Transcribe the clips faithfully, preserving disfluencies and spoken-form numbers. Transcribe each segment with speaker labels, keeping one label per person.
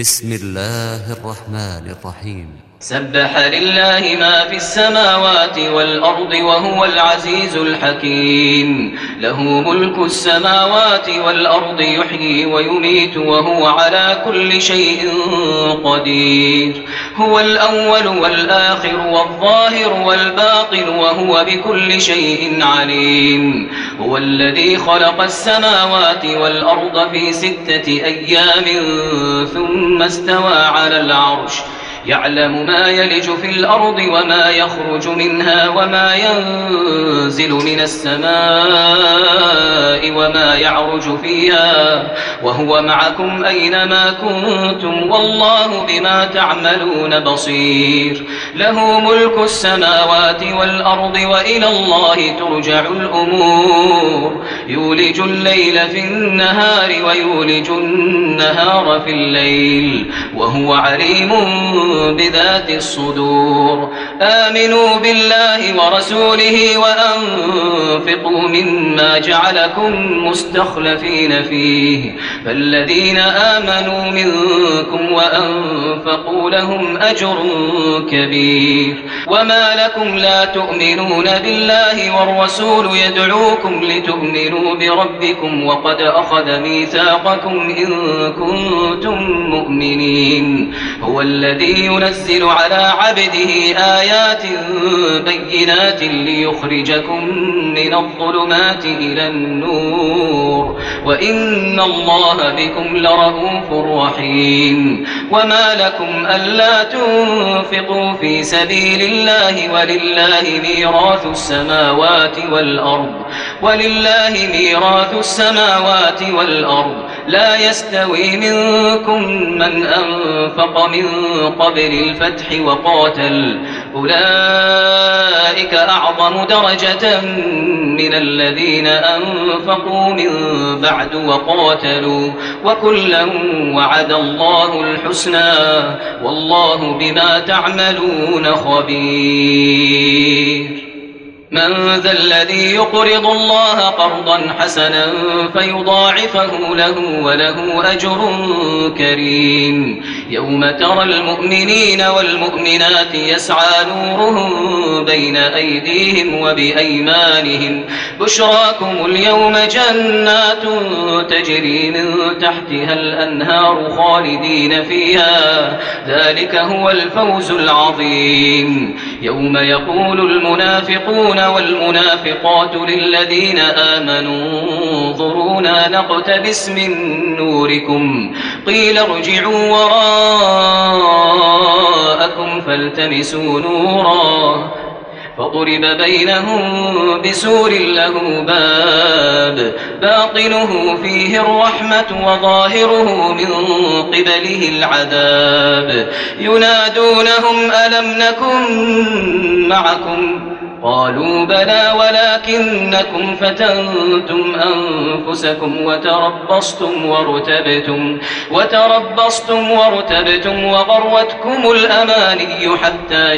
Speaker 1: بسم الله الرحمن الرحيم.
Speaker 2: سبح لله ما في السماوات والأرض وهو العزيز الحكيم. له ملك السماوات والأرض يحيي ويميت وهو على كل شيء قدير. هو الأول والآخر والظاهر والباطن وهو بكل شيء عليم. هو الذي خلق السماوات والأرض في ستة أيام ثم استوى على العرش يعلم ما يلج في الأرض وما يخرج منها وما ينزل من السماء وما يعرج فيها وهو معكم أينما كنتم والله بما تعملون بصير. له ملك السماوات والأرض وإلى الله ترجع الأمور. يولج الليل في النهار ويولج النهار في الليل وهو عليم بذات الصدور. آمنوا بالله ورسوله وأنفقوا مما جعلكم مستخلفين فيه فالذين آمنوا منكم وأنفقوا لهم أجر كبير. وما لكم لا تؤمنون بالله والرسول يدعوكم لتؤمنوا بربكم وقد أخذ ميثاقكم إن كنتم مؤمنين. هو الذي ينزل على عبده آيات بينات ليخرجكم من الظلمات إلى النور وإن الله بكم لرءوف رحيم. وما لكم ألا تنفقوا في سبيل الله ولله ميراث السماوات والأرض ولله ميراث السماوات والأرض لا يستوي منكم من أنفق من قبل الفتح وقاتل أولئك أعظم درجة من الذين أنفقوا من بعد وقاتلوا وكلا وعد الله الحسنى والله بما تعملون خبير. من ذا الذي يقرض الله قرضا حسنا فيضاعفه له وله أجر كريم. يوم ترى المؤمنين والمؤمنات يسعى نورهم بين أيديهم وبأيمانهم بشراكم اليوم جنات تجري من تحتها الأنهار خالدين فيها ذلك هو الفوز العظيم. يوم يقول المنافقون والمنافقات للذين آمنوا انظرونا نقتبس من نوركم قيل ارجعوا وراءكم فالتمسوا نورا فضرب بينهم بسور له باب باطنه فيه الرحمة وظاهره من قبله العذاب ينادونهم ألم نكن معكم قالوا بلى ولكنكم فتنتم أنفسكم وتربصتم وارتبتم وتربصتم وارتبتم وغرتكم الأماني حتى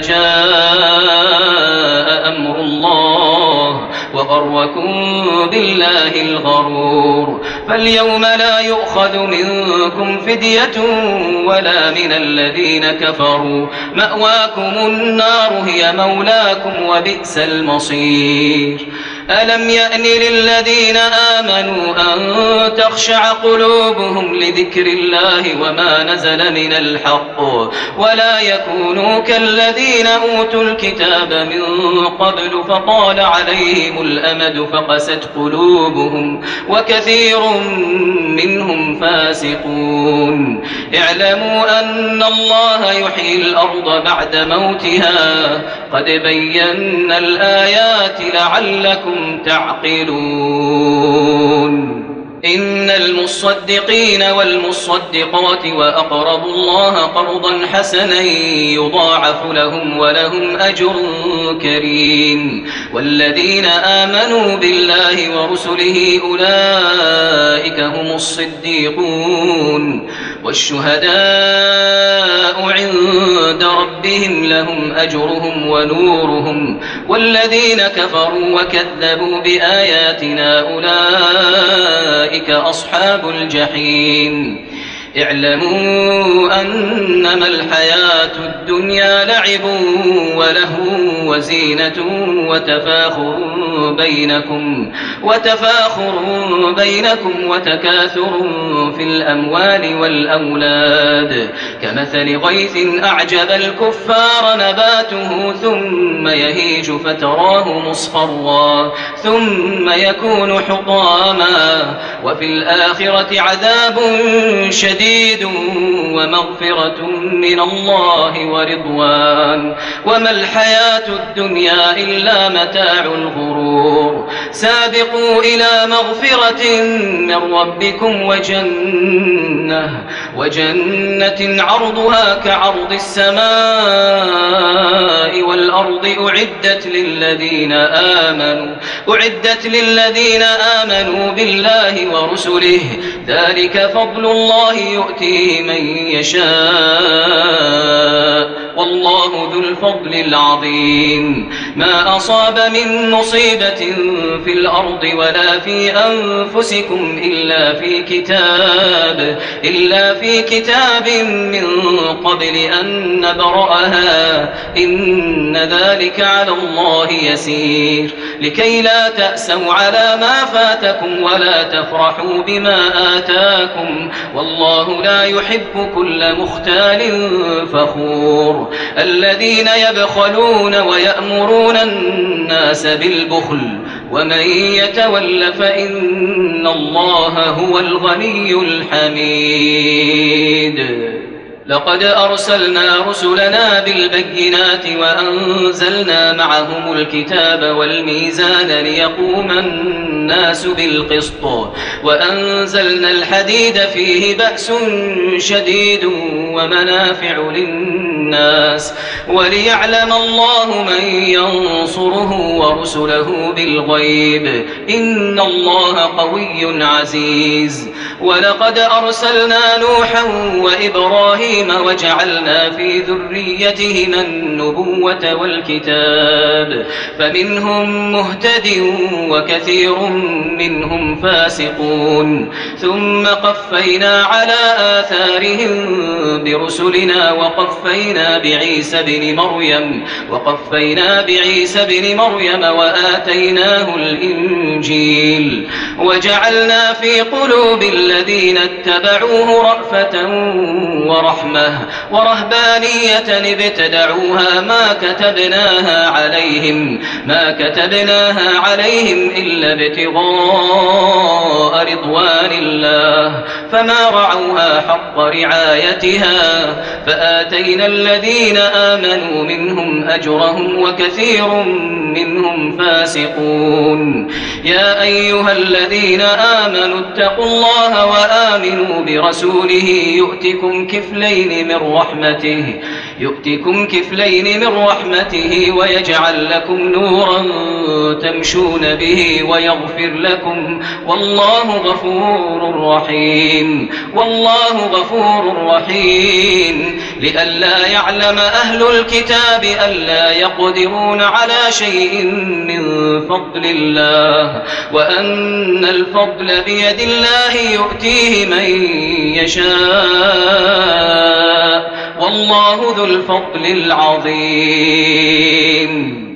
Speaker 2: جاء أمر الله وغركم بالله الغرور. فاليوم لا يؤخذ منكم فدية ولا من الذين كفروا مأواكم النار هي مولاكم وبئس المصير. ألم يأن للذين آمنوا أن تخشع قلوبهم لذكر الله وما نزل من الحق ولا يكونوا كالذين أوتوا الكتاب من قبل فطال عليهم الأمد فقست قلوبهم وكثير منهم فاسقون. اعلموا أن الله يحيي الأرض بعد موتها قد بينا الآيات لعلكم تعقلون. إن المصدقين والمصدقات وأقرضوا الله قرضا حسنا يضاعف لهم ولهم أجر كريم. والذين آمنوا بالله ورسله أولئك هم الصديقون والشهداء عند ربهم لهم أجرهم ونورهم والذين كفروا وكذبوا بآياتنا أولئك أصحاب الجحيم. اعلموا أنما الحياة الدنيا لعب ولهو وزينة وتفاخر بينكم وتفاخر بينكم وتكاثر في الأموال والأولاد كمثل غيث أعجب الكفار نباته ثم يهيج فتراه مصفرا ثم يكون حطاما وفي الآخرة عذاب شديد ومغفرة من الله ورضوان وما الحياة الدنيا إلا متاع الغرور سابقوا إلى مغفرة من ربكم وجنة وجنة عرضها كعرض السماء والأرض أعدت للذين آمنوا أعدت للذين آمنوا بالله ورسله ذلك فضل الله يؤتيه من يشاء والله ذو الفضل العظيم ما أصاب من مصيبة في الأرض ولا في أنفسكم إلا في كتاب إلا في كتاب من قبل أن نبرأها إن ذلك على الله يسير لكي لا تأسوا على ما فاتكم ولا تفرحوا بما آتاكم والله لا يحب كل مختال فخور الذين يبخلون ويأمرون الناس بالبخل ومن يتول فإن الله هو الغني الحميد لقد أرسلنا رسلنا بالبينات وأنزلنا معهم الكتاب والميزان ليقوم الناس بالقسط وأنزلنا الحديد فيه بأس شديد ومنافع للناس وليعلم الله من ينصره ورسله بالغيب إن الله قوي عزيز ولقد أرسلنا نوحا وإبراهيم وجعلنا في ذريتهما النبوة والكتاب فمنهم مهتد وكثير منهم فاسقون ثم قفينا على آثارهم برسلنا وقفينا بعيسى بن مريم وقفينا بعيسى بن مريم وآتيناه الإنجيل وجعلنا في قلوب الذين اتبعوه رأفة ورحمة ورهبانية ابتدعوها ما كتبناها عليهم ما كتبناها عليهم إلا ابتغاء رضوان الله فما رعوها حق رعايتها فآتينا الذين آمنوا منهم أجرهم وكثير منهم فاسقون يا أيها الذين آمنوا اتقوا الله وآمنوا برسوله يؤتكم كفلين من رحمته يؤتكم كفلين من رحمته ويجعل لكم نورا تمشون به ويغفر لكم والله غفور رحيم والله غفور رحيم لئلا يعلم أهل الكتاب ألا يقدرون على شيء من فضل الله وأن الفضل بيد الله يؤتيه من يشاء والله ذو الفضل العظيم